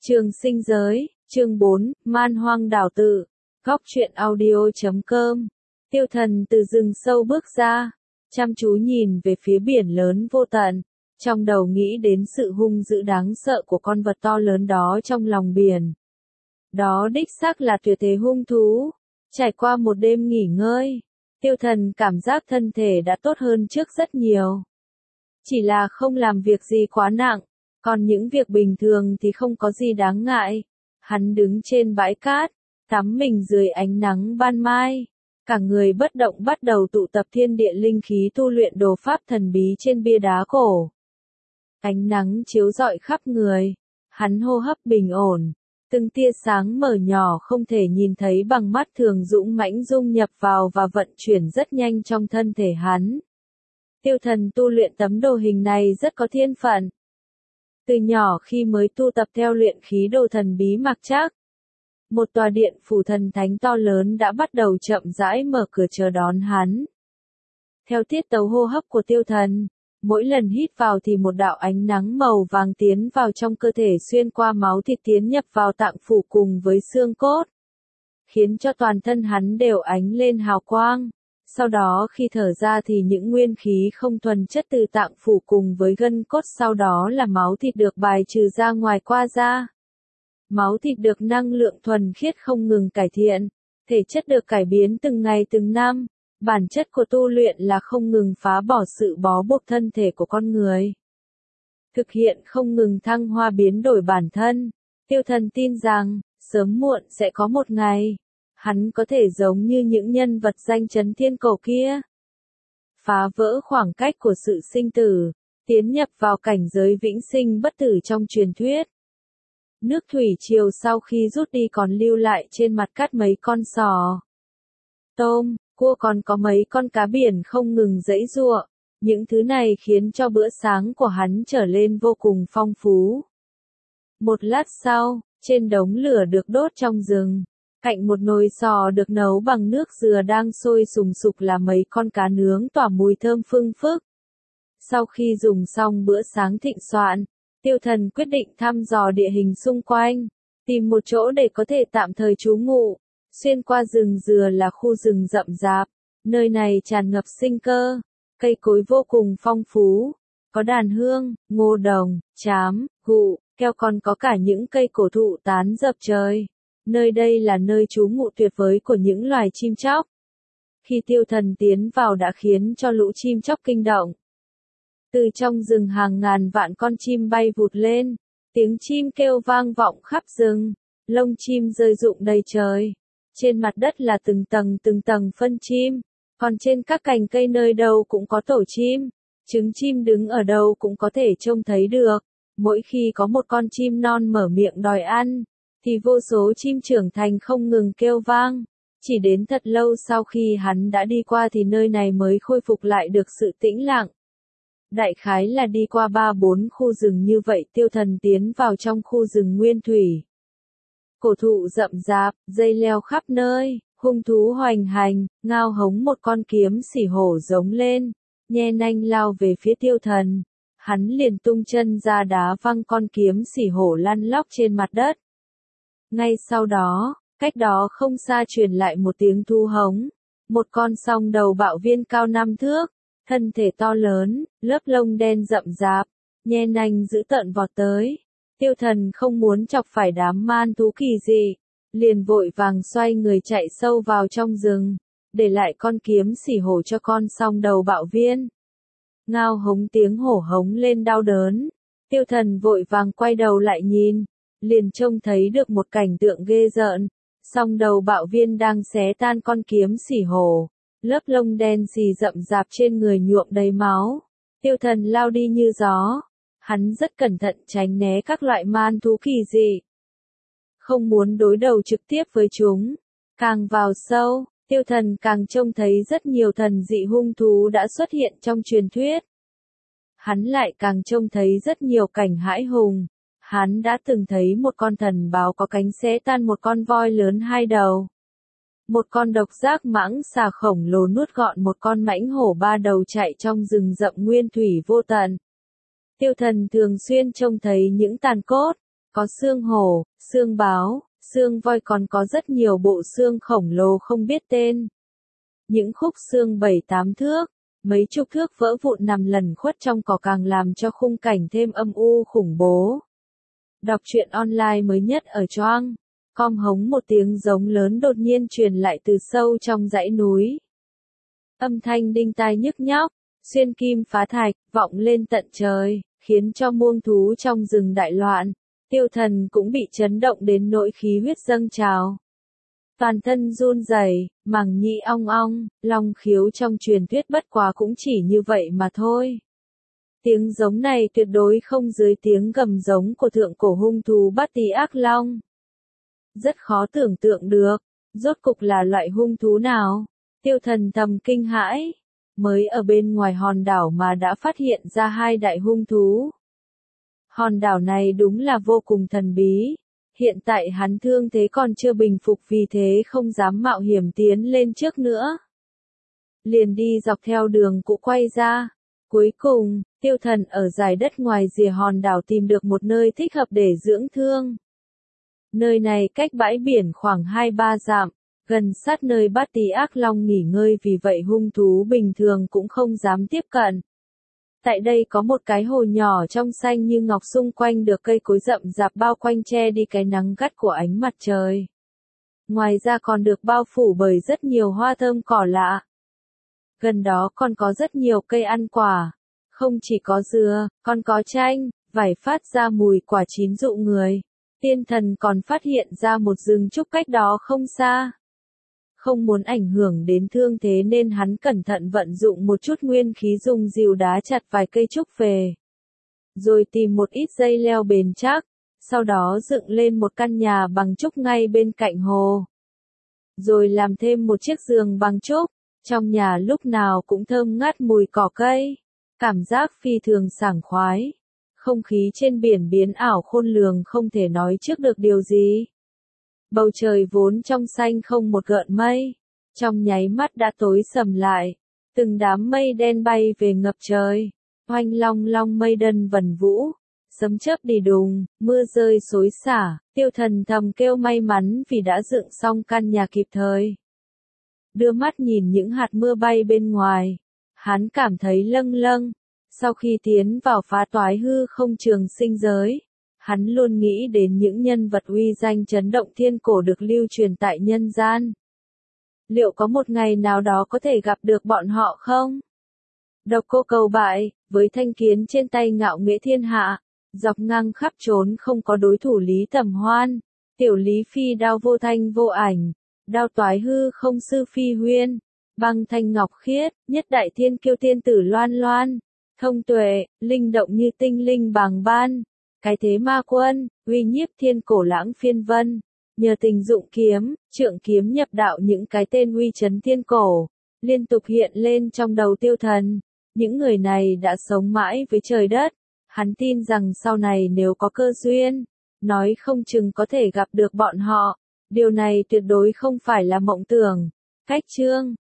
Trường sinh giới, chương 4, man hoang đảo tự, góc truyện audio.com. Tiêu Thần từ rừng sâu bước ra, chăm chú nhìn về phía biển lớn vô tận, trong đầu nghĩ đến sự hung dữ đáng sợ của con vật to lớn đó trong lòng biển. Đó đích xác là tuyệt thế hung thú. Trải qua một đêm nghỉ ngơi, Tiêu Thần cảm giác thân thể đã tốt hơn trước rất nhiều. Chỉ là không làm việc gì quá nặng, còn những việc bình thường thì không có gì đáng ngại. Hắn đứng trên bãi cát, tắm mình dưới ánh nắng ban mai. Cả người bất động bắt đầu tụ tập thiên địa linh khí tu luyện đồ pháp thần bí trên bia đá cổ. Ánh nắng chiếu rọi khắp người, hắn hô hấp bình ổn. Từng tia sáng mờ nhỏ không thể nhìn thấy bằng mắt thường dũng mãnh dung nhập vào và vận chuyển rất nhanh trong thân thể hắn. Tiêu Thần tu luyện tấm đồ hình này rất có thiên phận. Từ nhỏ khi mới tu tập theo luyện khí đồ thần bí mặc trác, một tòa điện phủ thần thánh to lớn đã bắt đầu chậm rãi mở cửa chờ đón hắn. Theo tiết tấu hô hấp của Tiêu Thần, mỗi lần hít vào thì một đạo ánh nắng màu vàng tiến vào trong cơ thể xuyên qua máu thịt tiến nhập vào tạng phủ cùng với xương cốt, khiến cho toàn thân hắn đều ánh lên hào quang. Sau đó khi thở ra thì những nguyên khí không thuần chất từ tạng phủ cùng với gân cốt sau đó là máu thịt được bài trừ ra ngoài qua da. Máu thịt được năng lượng thuần khiết không ngừng cải thiện, thể chất được cải biến từng ngày từng năm. Bản chất của tu luyện là không ngừng phá bỏ sự bó buộc thân thể của con người. Thực hiện không ngừng thăng hoa biến đổi bản thân. Tiêu Thần tin rằng, sớm muộn sẽ có một ngày, hắn có thể giống như những nhân vật danh chấn thiên cổ kia. Phá vỡ khoảng cách của sự sinh tử, tiến nhập vào cảnh giới vĩnh sinh bất tử trong truyền thuyết. Nước thủy triều sau khi rút đi còn lưu lại trên mặt cát mấy con sò, tôm, cua còn có mấy con cá biển không ngừng giãy giụa. Những thứ này khiến cho bữa sáng của hắn trở lên vô cùng phong phú. Một lát sau, trên đống lửa được đốt trong rừng, cạnh một nồi sò được nấu bằng nước dừa đang sôi sùng sục là mấy con cá nướng tỏa mùi thơm phưng phức. Sau khi dùng xong bữa sáng thịnh soạn, Tiêu Thần quyết định thăm dò địa hình xung quanh, tìm một chỗ để có thể tạm thời trú ngụ. Xuyên qua rừng dừa là khu rừng rậm rạp, nơi này tràn ngập sinh cơ, cây cối vô cùng phong phú, có đàn hương, ngô đồng, trám, gụ, keo còn có cả những cây cổ thụ tán dập trời. Nơi đây là nơi trú ngụ tuyệt vời của những loài chim chóc. Khi Tiêu Thần tiến vào đã khiến cho lũ chim chóc kinh động. Từ trong rừng hàng ngàn vạn con chim bay vụt lên, tiếng chim kêu vang vọng khắp rừng, lông chim rơi rụng đầy trời. Trên mặt đất là từng tầng phân chim, còn trên các cành cây nơi đâu cũng có tổ chim, trứng chim đứng ở đâu cũng có thể trông thấy được. Mỗi khi có một con chim non mở miệng đòi ăn, thì vô số chim trưởng thành không ngừng kêu vang. Chỉ đến thật lâu sau khi hắn đã đi qua thì nơi này mới khôi phục lại được sự tĩnh lặng. Đại khái là đi qua 3-4 khu rừng như vậy Tiêu Thần tiến vào trong khu rừng nguyên thủy. Cổ thụ rậm rạp, dây leo khắp nơi, hung thú hoành hành, ngao hống một con kiếm xỉ hổ giống lên, nhe nanh lao về phía Tiêu Thần. Hắn liền tung chân ra đá văng con kiếm xỉ hổ lăn lóc trên mặt đất. Ngay sau đó, cách đó không xa truyền lại một tiếng thu hống. Một con song đầu bạo viên cao 5 thước, thân thể to lớn, lớp lông đen rậm rạp, nhe nanh dữ tợn vọt tới. Tiêu Thần không muốn chọc phải đám man thú kỳ dị, liền vội vàng xoay người chạy sâu vào trong rừng, để lại con kiếm xỉ hổ cho con song đầu bạo viên. Ngao hống tiếng hổ hống lên đau đớn, Tiêu Thần vội vàng quay đầu lại nhìn, liền trông thấy được một cảnh tượng ghê rợn, song đầu bạo viên đang xé tan con kiếm xỉ hổ, lớp lông đen xì rậm rạp trên người nhuộm đầy máu. Tiêu Thần lao đi như gió. Hắn rất cẩn thận tránh né các loại man thú kỳ dị, không muốn đối đầu trực tiếp với chúng. Càng vào sâu, Tiêu Thần càng trông thấy rất nhiều thần dị hung thú đã xuất hiện trong truyền thuyết. Hắn lại càng trông thấy rất nhiều cảnh hãi hùng. Hắn đã từng thấy một con thần báo có cánh xé tan một con voi lớn 2 đầu. Một con độc giác mãng xà khổng lồ nuốt gọn một con mãnh hổ 3 đầu chạy trong rừng rậm nguyên thủy vô tận. Tiêu Thần thường xuyên trông thấy những tàn cốt, Có xương hổ, xương báo, xương voi, còn có rất nhiều bộ xương khổng lồ không biết tên. Những khúc xương 7-8 thước, mấy chục thước vỡ vụn nằm lẩn khuất trong cỏ càng làm cho khung cảnh thêm âm u khủng bố. Đọc truyện online mới nhất ở Choang. Com hống một tiếng giống lớn đột nhiên truyền lại từ sâu trong dãy núi. Âm thanh đinh tai nhức nhóc, xuyên kim phá thạch, vọng lên tận trời, khiến cho muông thú trong rừng đại loạn. Tiêu Thần cũng bị chấn động đến nỗi khí huyết dâng trào. Toàn thân run rẩy, màng nhĩ ong ong, long khiếu trong truyền thuyết bất quá cũng chỉ như vậy mà thôi. Tiếng giống này tuyệt đối không dưới tiếng gầm giống của thượng cổ hung thú Bát Tý Ác Long. Rất khó tưởng tượng được, rốt cục là loại hung thú nào. Tiêu Thần thầm kinh hãi, mới ở bên ngoài hòn đảo mà đã phát hiện ra hai đại hung thú. Hòn đảo này đúng là vô cùng thần bí. Hiện tại hắn thương thế còn chưa bình phục, vì thế không dám mạo hiểm tiến lên trước nữa. Liền đi dọc theo đường cũ quay ra. Cuối cùng, Tiêu Thần ở dải đất ngoài rìa hòn đảo tìm được một nơi thích hợp để dưỡng thương. Nơi này cách bãi biển khoảng 2-3 dặm, gần sát nơi Bát Tý Ác Long nghỉ ngơi, vì vậy hung thú bình thường cũng không dám tiếp cận. Tại đây có một cái hồ nhỏ trong xanh như ngọc, xung quanh được cây cối rậm rạp bao quanh che đi cái nắng gắt của ánh mặt trời. Ngoài ra còn được bao phủ bởi rất nhiều hoa thơm cỏ lạ. Gần đó còn có rất nhiều cây ăn quả. Không chỉ có dừa, còn có chanh, vải phát ra mùi quả chín dụ người. Tiên Thần còn phát hiện ra một rừng trúc cách đó không xa. Không muốn ảnh hưởng đến thương thế nên hắn cẩn thận vận dụng một chút nguyên khí, dùng rìu đá chặt vài cây trúc về. Rồi tìm một ít dây leo bền chắc, sau đó dựng lên một căn nhà bằng trúc ngay bên cạnh hồ. Rồi làm thêm một chiếc giường bằng trúc, trong nhà lúc nào cũng thơm ngát mùi cỏ cây. Cảm giác phi thường sảng khoái. Không khí trên biển biến ảo khôn lường, không thể nói trước được điều gì. Bầu trời vốn trong xanh không một gợn mây, trong nháy mắt đã tối sầm lại. Từng đám mây đen bay về ngập trời, oanh long long mây đân vần vũ, sấm chớp đi đùng, mưa rơi xối xả. Tiêu Thần thầm kêu may mắn vì đã dựng xong căn nhà kịp thời. Đưa mắt nhìn những hạt mưa bay bên ngoài, hắn cảm thấy lâng lâng. Sau khi tiến vào phá toái hư không trường sinh giới, hắn luôn nghĩ đến những nhân vật uy danh chấn động thiên cổ được lưu truyền tại nhân gian. Liệu có một ngày nào đó có thể gặp được bọn họ không? Độc Cô Cầu Bại, với thanh kiếm trên tay ngạo nghễ thiên hạ, dọc ngang khắp trốn không có đối thủ Lý Tầm Hoan, tiểu Lý Phi đao vô thanh vô ảnh, đao toái hư không sư Phi Huyên, băng thanh ngọc khiết, nhất đại thiên kiêu tiên tử Loan Loan, thông tuệ, linh động như tinh linh bàng ban, cái thế ma quân, uy nhiếp thiên cổ lãng phiên vân. Nhờ tình dụng kiếm, trượng kiếm nhập đạo, những cái tên uy chấn thiên cổ liên tục hiện lên trong đầu Tiêu Thần. Những người này đã sống mãi với trời đất. Hắn tin rằng sau này nếu có cơ duyên, nói không chừng có thể gặp được bọn họ. Điều này tuyệt đối không phải là mộng tưởng. Cách chương